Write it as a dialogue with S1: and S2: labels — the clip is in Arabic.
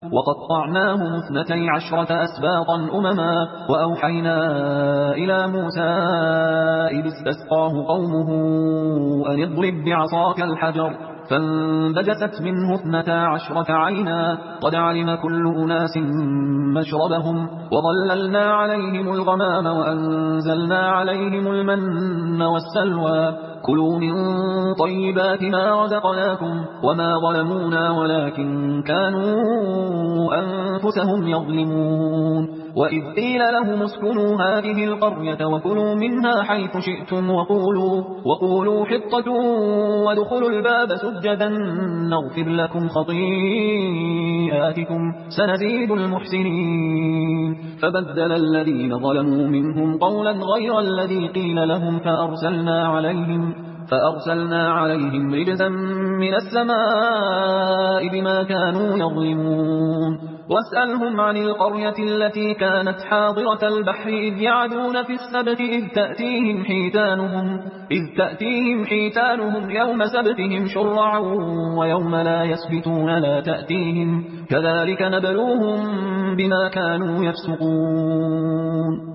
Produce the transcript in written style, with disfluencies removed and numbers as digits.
S1: وقطعناهم 12 أسباطا أمما وأوحينا إلى موسى إذ استسقاه قومه أن اضرب بعصاك الحجر فانبجست منه 12 عينا قد علم كل أناس مشربهم وظللنا عليهم الغمام وأنزلنا عليهم المن والسلوى كلوا من طيبات ما رزقناكم وما ظلمونا ولكن كانوا أنفسهم يظلمون وإذ قيل لهم اسكنوا هذه القرية وكلوا منها حيث شئتم وقولوا حطة وادخلوا الباب سجدا نغفر لكم خطيئاتكم سنزيد المحسنين فبدل الذين ظلموا منهم قولا غير الذي قيل لهم فأرسلنا عليهم رجزا من السماء بما كانوا يظلمون واسألهم عن القرية التي كانت حاضرة البحر إذ يعدون في السبت إذ تأتيهم حيتانهم يوم سبتهم شرعا ويوم لا يسبتون لا تأتيهم كذلك نبلوهم بما كانوا يفسقون